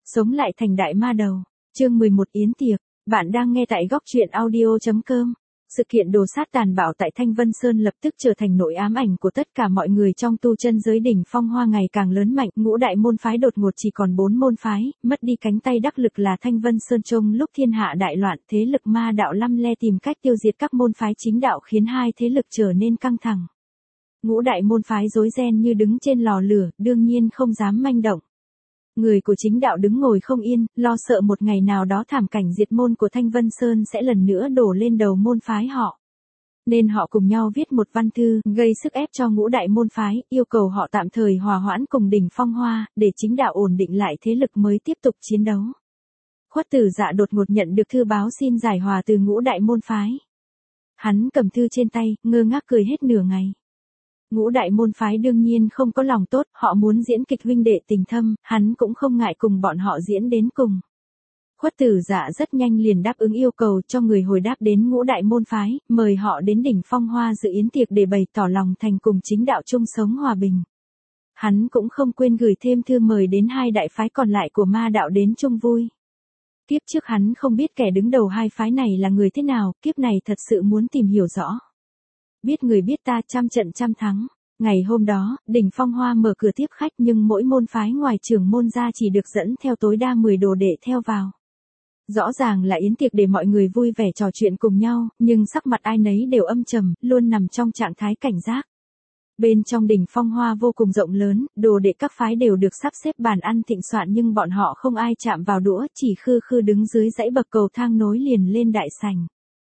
Sống lại thành đại ma đầu. Chương 11 Yến tiệc. Bạn đang nghe tại góc truyện audio.com. Sự kiện đồ sát tàn bạo tại Thanh Vân Sơn lập tức trở thành nỗi ám ảnh của tất cả mọi người trong tu chân giới. Đỉnh Phong Hoa ngày càng lớn mạnh, ngũ đại môn phái đột ngột chỉ còn 4 môn phái, mất đi cánh tay đắc lực là Thanh Vân Sơn. Trong lúc thiên hạ đại loạn, thế lực ma đạo lăm le tìm cách tiêu diệt các môn phái chính đạo, khiến hai thế lực trở nên căng thẳng. Ngũ đại môn phái rối ren như đứng trên lò lửa, đương nhiên không dám manh động. Người của chính đạo đứng ngồi không yên, lo sợ một ngày nào đó thảm cảnh diệt môn của Thanh Vân Sơn sẽ lần nữa đổ lên đầu môn phái họ. Nên họ cùng nhau viết một văn thư, gây sức ép cho ngũ đại môn phái, yêu cầu họ tạm thời hòa hoãn cùng Đỉnh Phong Hoa, để chính đạo ổn định lại thế lực mới tiếp tục chiến đấu. Khuất Tử Dạ đột ngột nhận được thư báo xin giải hòa từ ngũ đại môn phái. Hắn cầm thư trên tay, ngơ ngác cười hết nửa ngày. Ngũ đại môn phái đương nhiên không có lòng tốt, họ muốn diễn kịch huynh đệ tình thâm, hắn cũng không ngại cùng bọn họ diễn đến cùng. Khuất Tử Dạ rất nhanh liền đáp ứng yêu cầu, cho người hồi đáp đến ngũ đại môn phái, mời họ đến Đỉnh Phong Hoa dự yến tiệc để bày tỏ lòng thành cùng chính đạo chung sống hòa bình. Hắn cũng không quên gửi thêm thư mời đến hai đại phái còn lại của ma đạo đến chung vui. Kiếp trước hắn không biết kẻ đứng đầu hai phái này là người thế nào, kiếp này thật sự muốn tìm hiểu rõ. Biết người biết ta, trăm trận trăm thắng. Ngày hôm đó, Đỉnh Phong Hoa mở cửa tiếp khách, nhưng mỗi môn phái ngoài trưởng môn ra chỉ được dẫn theo tối đa 10 đồ đệ theo vào. Rõ ràng là yến tiệc để mọi người vui vẻ trò chuyện cùng nhau, nhưng sắc mặt ai nấy đều âm trầm, luôn nằm trong trạng thái cảnh giác. Bên trong Đỉnh Phong Hoa vô cùng rộng lớn, đồ đệ các phái đều được sắp xếp bàn ăn thịnh soạn, nhưng bọn họ không ai chạm vào đũa, chỉ khư khư đứng dưới dãy bậc cầu thang nối liền lên đại sảnh.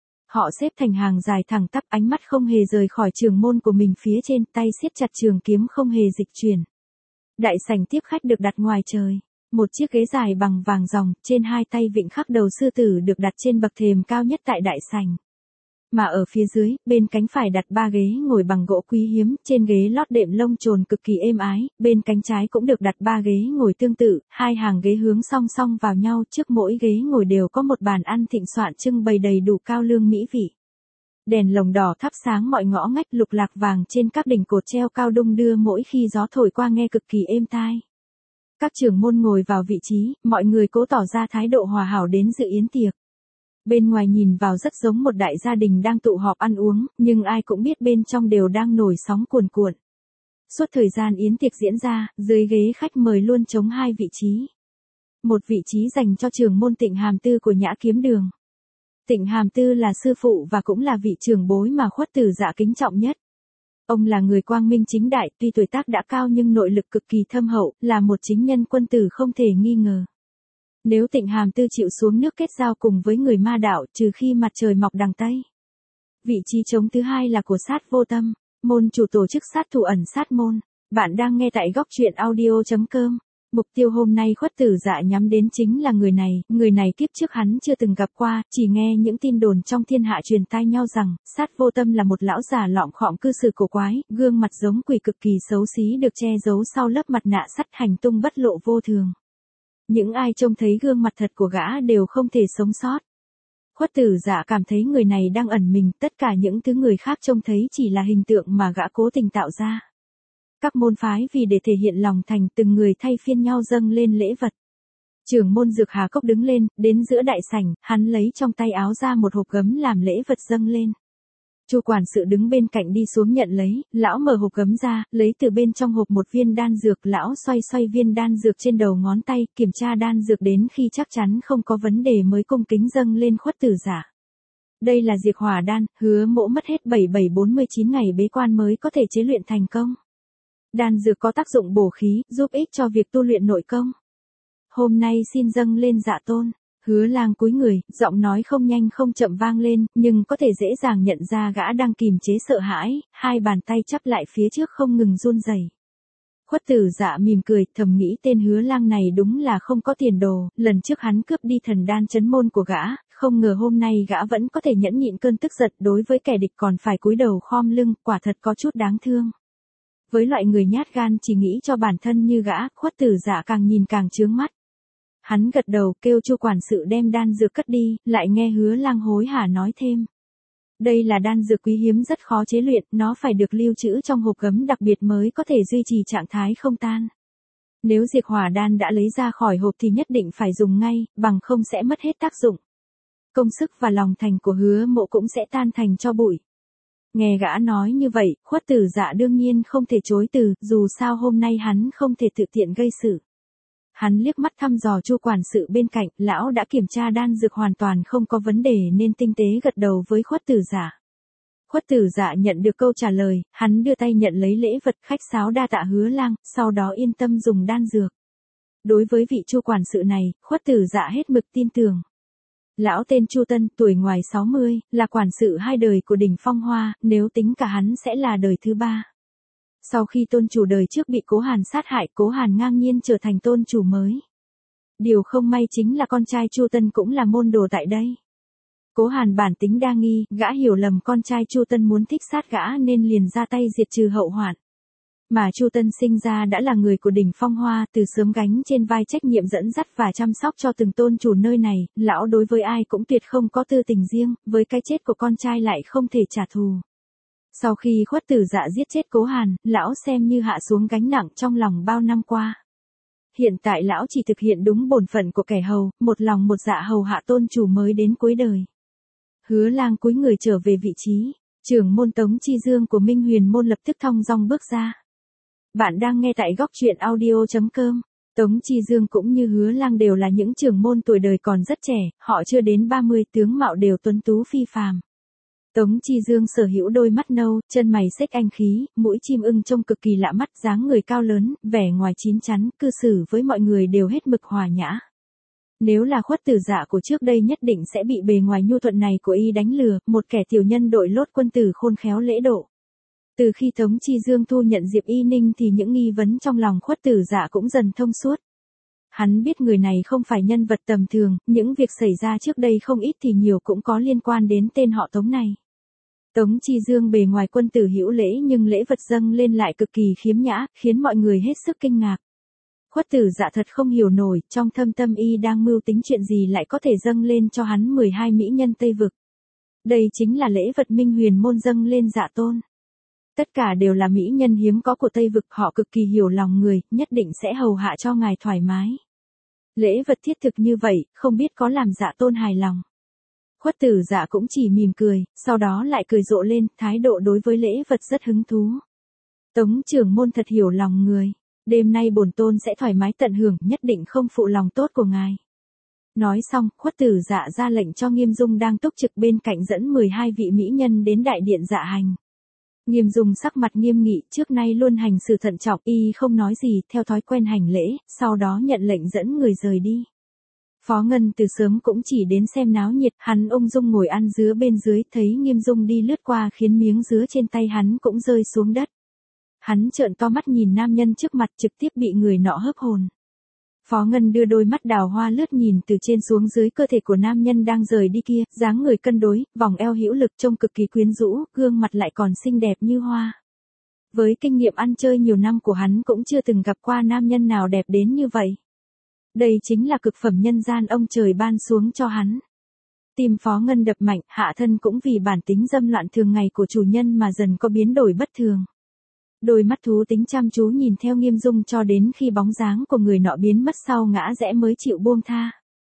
Họ xếp thành hàng dài thẳng tắp, ánh mắt không hề rời khỏi trường môn của mình phía trên, tay siết chặt trường kiếm không hề dịch chuyển. Đại sảnh tiếp khách được đặt ngoài trời. Một chiếc ghế dài bằng vàng ròng, trên hai tay vịn khắc đầu sư tử được đặt trên bậc thềm cao nhất tại đại sảnh. Mà ở phía dưới, bên cánh phải đặt 3 ghế ngồi bằng gỗ quý hiếm, trên ghế lót đệm lông trồn cực kỳ êm ái, bên cánh trái cũng được đặt 3 ghế ngồi tương tự, hai hàng ghế hướng song song vào nhau, trước mỗi ghế ngồi đều có một bàn ăn thịnh soạn trưng bày đầy đủ cao lương mỹ vị. Đèn lồng đỏ thắp sáng mọi ngõ ngách, lục lạc vàng trên các đỉnh cột treo cao đung đưa mỗi khi gió thổi qua nghe cực kỳ êm tai. Các trưởng môn ngồi vào vị trí, mọi người cố tỏ ra thái độ hòa hảo đến dự yến tiệc. Bên ngoài nhìn vào rất giống một đại gia đình đang tụ họp ăn uống, nhưng ai cũng biết bên trong đều đang nổi sóng cuồn cuộn. Suốt thời gian yến tiệc diễn ra, dưới ghế khách mời luôn trống 2 vị trí. Một vị trí dành cho trưởng môn Tịnh Hàm Tư của Nhã Kiếm Đường. Tịnh Hàm Tư là sư phụ và cũng là vị trưởng bối mà Khuất Tử Dạ kính trọng nhất. Ông là người quang minh chính đại, tuy tuổi tác đã cao nhưng nội lực cực kỳ thâm hậu, là một chính nhân quân tử không thể nghi ngờ. Nếu Tịnh Hàm Tư chịu xuống nước kết giao cùng với người ma đạo, trừ khi mặt trời mọc đằng Tây. Vị trí trống thứ hai là của Sát Vô Tâm, môn chủ tổ chức sát thủ ẩn sát môn. Bạn đang nghe tại góc truyện audio.com. Mục tiêu hôm nay Khuất Tử Dạ nhắm đến chính là người này kiếp trước hắn chưa từng gặp qua, chỉ nghe những tin đồn trong thiên hạ truyền tai nhau rằng, Sát Vô Tâm là một lão già lọm khọm cư xử cổ quái, gương mặt giống quỷ cực kỳ xấu xí được che giấu sau lớp mặt nạ sắt, hành tung bất lộ vô thường. Những ai trông thấy gương mặt thật của gã đều không thể sống sót. Khuất Tử Dạ cảm thấy người này đang ẩn mình, tất cả những thứ người khác trông thấy chỉ là hình tượng mà gã cố tình tạo ra. Các môn phái vì để thể hiện lòng thành, từng người thay phiên nhau dâng lên lễ vật. Trưởng môn Dược Hà Cốc đứng lên, đến giữa đại sảnh, hắn lấy trong tay áo ra một hộp gấm làm lễ vật dâng lên. Chu quản sự đứng bên cạnh đi xuống nhận lấy, lão mở hộp gấm ra, lấy từ bên trong hộp một viên đan dược, lão xoay xoay viên đan dược trên đầu ngón tay, kiểm tra đan dược đến khi chắc chắn không có vấn đề mới cung kính dâng lên Khuất Tử Dạ. Đây là Diệt Hỏa đan, hứa mỗ mất hết 7749 ngày bế quan mới có thể chế luyện thành công. Đan dược có tác dụng bổ khí, giúp ích cho việc tu luyện nội công. Hôm nay xin dâng lên Dạ tôn. Hứa Lang cúi người, giọng nói không nhanh không chậm vang lên, nhưng có thể dễ dàng nhận ra gã đang kìm chế sợ hãi, hai bàn tay chắp lại phía trước không ngừng run rẩy. Khuất Tử Dạ mỉm cười, thầm nghĩ tên Hứa Lang này đúng là không có tiền đồ, lần trước hắn cướp đi thần đan trấn môn của gã, không ngờ hôm nay gã vẫn có thể nhẫn nhịn cơn tức giận, đối với kẻ địch còn phải cúi đầu khom lưng, quả thật có chút đáng thương. Với loại người nhát gan chỉ nghĩ cho bản thân như gã, Khuất Tử Dạ càng nhìn càng chướng mắt. Hắn gật đầu kêu Chu quản sự đem đan dược cất đi, lại nghe Hứa Lang hối hả nói thêm. Đây là đan dược quý hiếm rất khó chế luyện, nó phải được lưu trữ trong hộp gấm đặc biệt mới có thể duy trì trạng thái không tan. Nếu diệt hỏa đan đã lấy ra khỏi hộp thì nhất định phải dùng ngay, bằng không sẽ mất hết tác dụng. Công sức và lòng thành của Hứa Mộ cũng sẽ tan thành tro bụi. Nghe gã nói như vậy, Khuất Tử Dạ đương nhiên không thể chối từ, dù sao hôm nay hắn không thể tự tiện gây sự. Hắn liếc mắt thăm dò Chu quản sự bên cạnh, lão đã kiểm tra đan dược hoàn toàn không có vấn đề nên tinh tế gật đầu với Khuất Tử Dạ. Khuất Tử Dạ nhận được câu trả lời, hắn đưa tay nhận lấy lễ vật, khách sáo đa tạ Hứa Lang, sau đó yên tâm dùng đan dược. Đối với vị Chu quản sự này, Khuất Tử Dạ hết mực tin tưởng. Lão tên Chu Tân, tuổi ngoài 60, là quản sự 2 đời của đỉnh Phong Hoa, nếu tính cả hắn sẽ là đời thứ 3. Sau khi tôn chủ đời trước bị Cố Hàn sát hại, Cố Hàn ngang nhiên trở thành tôn chủ mới. Điều không may chính là con trai Chu Tân cũng là môn đồ tại đây. Cố Hàn bản tính đa nghi, gã hiểu lầm con trai Chu Tân muốn thích sát gã nên liền ra tay diệt trừ hậu hoạn. Mà Chu Tân sinh ra đã là người của đỉnh Phong Hoa, từ sớm gánh trên vai trách nhiệm dẫn dắt và chăm sóc cho từng tôn chủ nơi này, lão đối với ai cũng tuyệt không có tư tình riêng, với cái chết của con trai lại không thể trả thù. Sau khi Khuất Tử Dạ giết chết Cố Hàn, lão xem như hạ xuống gánh nặng trong lòng bao năm qua. Hiện tại lão chỉ thực hiện đúng bổn phận của kẻ hầu, một lòng một dạ hầu hạ tôn chủ mới đến cuối đời. Hứa Lang cúi người trở về vị trí, trưởng môn Tống Chi Dương của Minh Huyền môn lập tức thong dong bước ra. Bạn đang nghe tại góc truyện audio.com. Tống Chi Dương cũng như Hứa Lang đều là những trưởng môn tuổi đời còn rất trẻ, họ chưa đến 30, tướng mạo đều tuấn tú phi phàm. Tống Chi Dương sở hữu đôi mắt nâu, chân mày xếch anh khí, mũi chim ưng trông cực kỳ lạ mắt, dáng người cao lớn, vẻ ngoài chín chắn, cư xử với mọi người đều hết mực hòa nhã. Nếu là Khuất Tử Dạ của trước đây nhất định sẽ bị bề ngoài nhu thuận này của y đánh lừa, một kẻ tiểu nhân đội lốt quân tử khôn khéo lễ độ. Từ khi Tống Chi Dương thu nhận Diệp Y Ninh thì những nghi vấn trong lòng Khuất Tử Dạ cũng dần thông suốt. Hắn biết người này không phải nhân vật tầm thường, những việc xảy ra trước đây không ít thì nhiều cũng có liên quan đến tên họ Tống này. Tống Chi Dương bề ngoài quân tử hữu lễ nhưng lễ vật dâng lên lại cực kỳ khiếm nhã, khiến mọi người hết sức kinh ngạc. Khuất Tử Dạ thật không hiểu nổi, trong thâm tâm y đang mưu tính chuyện gì lại có thể dâng lên cho hắn 12 mỹ nhân Tây Vực. Đây chính là lễ vật Minh Huyền môn dâng lên Dạ Tôn. Tất cả đều là mỹ nhân hiếm có của Tây Vực, họ cực kỳ hiểu lòng người, nhất định sẽ hầu hạ cho ngài thoải mái. Lễ vật thiết thực như vậy, không biết có làm Dạ Tôn hài lòng. Khuất Tử Dạ cũng chỉ mỉm cười, sau đó lại cười rộ lên, thái độ đối với lễ vật rất hứng thú. Tống trưởng môn thật hiểu lòng người, đêm nay bổn tôn sẽ thoải mái tận hưởng, nhất định không phụ lòng tốt của ngài. Nói xong, Khuất Tử Dạ ra lệnh cho Nghiêm Dung đang túc trực bên cạnh dẫn 12 vị mỹ nhân đến đại điện dạ hành. Nghiêm Dung sắc mặt nghiêm nghị, trước nay luôn hành xử thận trọng, y không nói gì, theo thói quen hành lễ, sau đó nhận lệnh dẫn người rời đi. Phó Ngân từ sớm cũng chỉ đến xem náo nhiệt, hắn ung dung ngồi ăn dứa bên dưới, thấy Nghiêm Dung đi lướt qua khiến miếng dứa trên tay hắn cũng rơi xuống đất. Hắn trợn to mắt nhìn nam nhân trước mặt, trực tiếp bị người nọ hớp hồn. Phó Ngân đưa đôi mắt đào hoa lướt nhìn từ trên xuống dưới cơ thể của nam nhân đang rời đi kia, dáng người cân đối, vòng eo hữu lực trông cực kỳ quyến rũ, gương mặt lại còn xinh đẹp như hoa. Với kinh nghiệm ăn chơi nhiều năm của hắn cũng chưa từng gặp qua nam nhân nào đẹp đến như vậy. Đây chính là cực phẩm nhân gian ông trời ban xuống cho hắn. Tim Phó Ngân đập mạnh, hạ thân cũng vì bản tính dâm loạn thường ngày của chủ nhân mà dần có biến đổi bất thường. Đôi mắt thú tính chăm chú nhìn theo Nghiêm Dung cho đến khi bóng dáng của người nọ biến mất sau ngã rẽ mới chịu buông tha.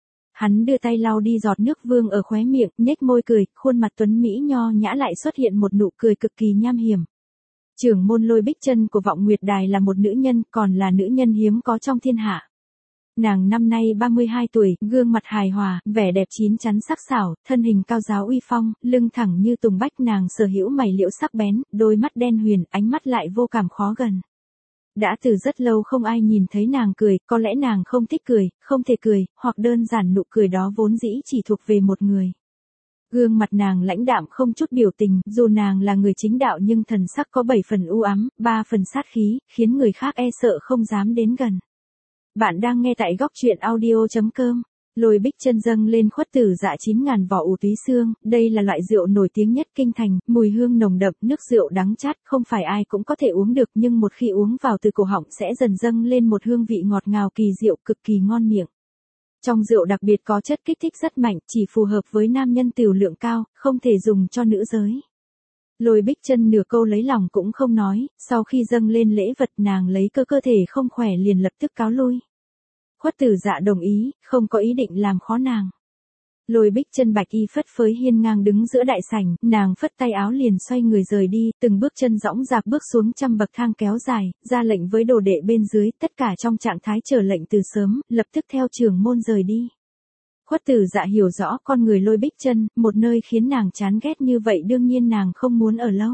Hắn đưa tay lau đi giọt nước vương ở khóe miệng, nhếch môi cười, khuôn mặt tuấn mỹ nho nhã lại xuất hiện một nụ cười cực kỳ nham hiểm. Trưởng môn Lôi Bích Chân của Vọng Nguyệt Đài là một nữ nhân, còn là nữ nhân hiếm có trong thiên hạ. Nàng năm nay 32 tuổi, gương mặt hài hòa, vẻ đẹp chín chắn sắc sảo, thân hình cao giáo uy phong, lưng thẳng như tùng bách, nàng sở hữu mày liễu sắc bén, đôi mắt đen huyền, ánh mắt lại vô cảm khó gần. Đã từ rất lâu không ai nhìn thấy nàng cười, có lẽ nàng không thích cười, không thể cười, hoặc đơn giản nụ cười đó vốn dĩ chỉ thuộc về một người. Gương mặt nàng lãnh đạm không chút biểu tình, dù nàng là người chính đạo nhưng thần sắc có 7 phần u ám, 3 phần sát khí, khiến người khác e sợ không dám đến gần. Bạn đang nghe tại góc truyện audio.com. Lôi Bích Chân dâng lên Khuất Tử Dạ 9.000 vỏ ủ túy xương, đây là loại rượu nổi tiếng nhất kinh thành, mùi hương nồng đậm, nước rượu đắng chát, không phải ai cũng có thể uống được nhưng một khi uống vào từ cổ họng sẽ dần dâng lên một hương vị ngọt ngào kỳ diệu cực kỳ ngon miệng. Trong rượu đặc biệt có chất kích thích rất mạnh, chỉ phù hợp với nam nhân tiểu lượng cao, không thể dùng cho nữ giới. Lôi Bích Chân nửa câu lấy lòng cũng không nói, sau khi dâng lên lễ vật nàng lấy cơ thể không khỏe liền lập tức cáo lui. Khuất Tử Dạ đồng ý, không có ý định làm khó nàng. Lôi Bích Chân bạch y phất phới hiên ngang đứng giữa đại sảnh, nàng phất tay áo liền xoay người rời đi, từng bước chân dõng dạc bước xuống trăm bậc thang kéo dài, ra lệnh với đồ đệ bên dưới, tất cả trong trạng thái chờ lệnh từ sớm, lập tức theo trưởng môn rời đi. Khuất Tử Dạ hiểu rõ con người Lôi Bích Chân, một nơi khiến nàng chán ghét như vậy đương nhiên nàng không muốn ở lâu.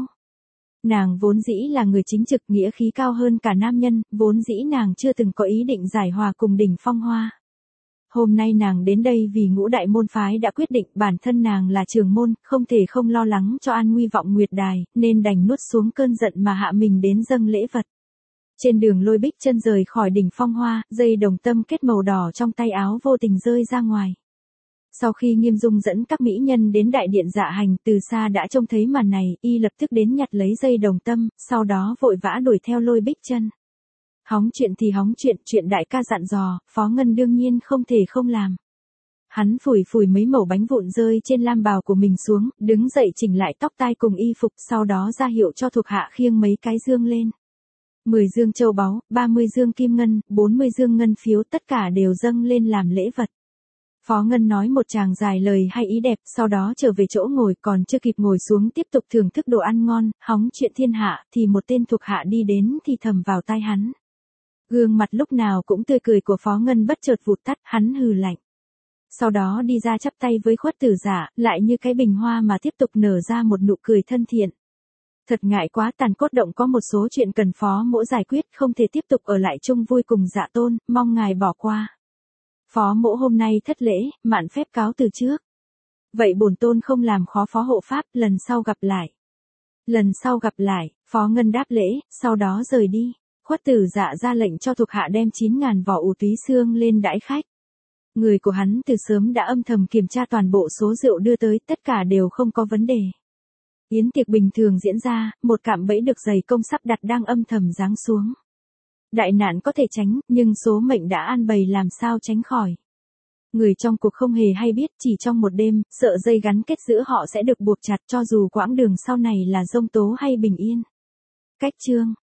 Nàng vốn dĩ là người chính trực nghĩa khí cao hơn cả nam nhân, vốn dĩ nàng chưa từng có ý định giải hòa cùng Đỉnh Phong Hoa. Hôm nay nàng đến đây vì Ngũ đại môn phái đã quyết định bản thân nàng là trưởng môn, không thể không lo lắng cho an nguy Vọng Nguyệt Đài, nên đành nuốt xuống cơn giận mà hạ mình đến dâng lễ vật. Trên đường Lôi Bích Chân rời khỏi Đỉnh Phong Hoa, dây đồng tâm kết màu đỏ trong tay áo vô tình rơi ra ngoài. Sau khi Nghiêm Dung dẫn các mỹ nhân đến đại điện dạ hành, từ xa đã trông thấy màn này, y lập tức đến nhặt lấy dây đồng tâm, sau đó vội vã đuổi theo Lôi Bích Chân. Hóng chuyện thì hóng chuyện đại ca dặn dò, Phó Ngân đương nhiên không thể không làm. Hắn phủi phủi mấy mẩu bánh vụn rơi trên lam bào của mình xuống, đứng dậy chỉnh lại tóc tai cùng y phục, sau đó ra hiệu cho thuộc hạ khiêng mấy cái dương lên. 10 dương châu báu, 30 dương kim ngân, 40 dương ngân phiếu tất cả đều dâng lên làm lễ vật. Phó Ngân nói một tràng dài lời hay ý đẹp, sau đó trở về chỗ ngồi, còn chưa kịp ngồi xuống tiếp tục thưởng thức đồ ăn ngon, hóng chuyện thiên hạ, thì một tên thuộc hạ đi đến thì thầm vào tai hắn. Gương mặt lúc nào cũng tươi cười của Phó Ngân bất chợt vụt tắt, hắn hừ lạnh. Sau đó đi ra chắp tay với Khuất Tử Dạ, lại như cái bình hoa mà tiếp tục nở ra một nụ cười thân thiện. Thật ngại quá, Tàn Cốt Động có một số chuyện cần Phó Mỗ giải quyết, không thể tiếp tục ở lại chung vui cùng Dạ Tôn, mong ngài bỏ qua. Phó Mỗ hôm nay thất lễ, mạn phép cáo từ trước. Vậy bổn tôn không làm khó Phó hộ pháp, lần sau gặp lại. Lần sau gặp lại, Phó Ngân đáp lễ, sau đó rời đi. Khuất Tử Dạ ra lệnh cho thuộc hạ đem 9.000 vỏ ủ túy xương lên đãi khách. Người của hắn từ sớm đã âm thầm kiểm tra toàn bộ số rượu đưa tới, tất cả đều không có vấn đề. Yến tiệc bình thường diễn ra, một cạm bẫy được dày công sắp đặt đang âm thầm giáng xuống. Đại nạn có thể tránh, nhưng số mệnh đã an bày làm sao tránh khỏi. Người trong cuộc không hề hay biết, chỉ trong một đêm, sợi dây gắn kết giữa họ sẽ được buộc chặt cho dù quãng đường sau này là giông tố hay bình yên. Cách chương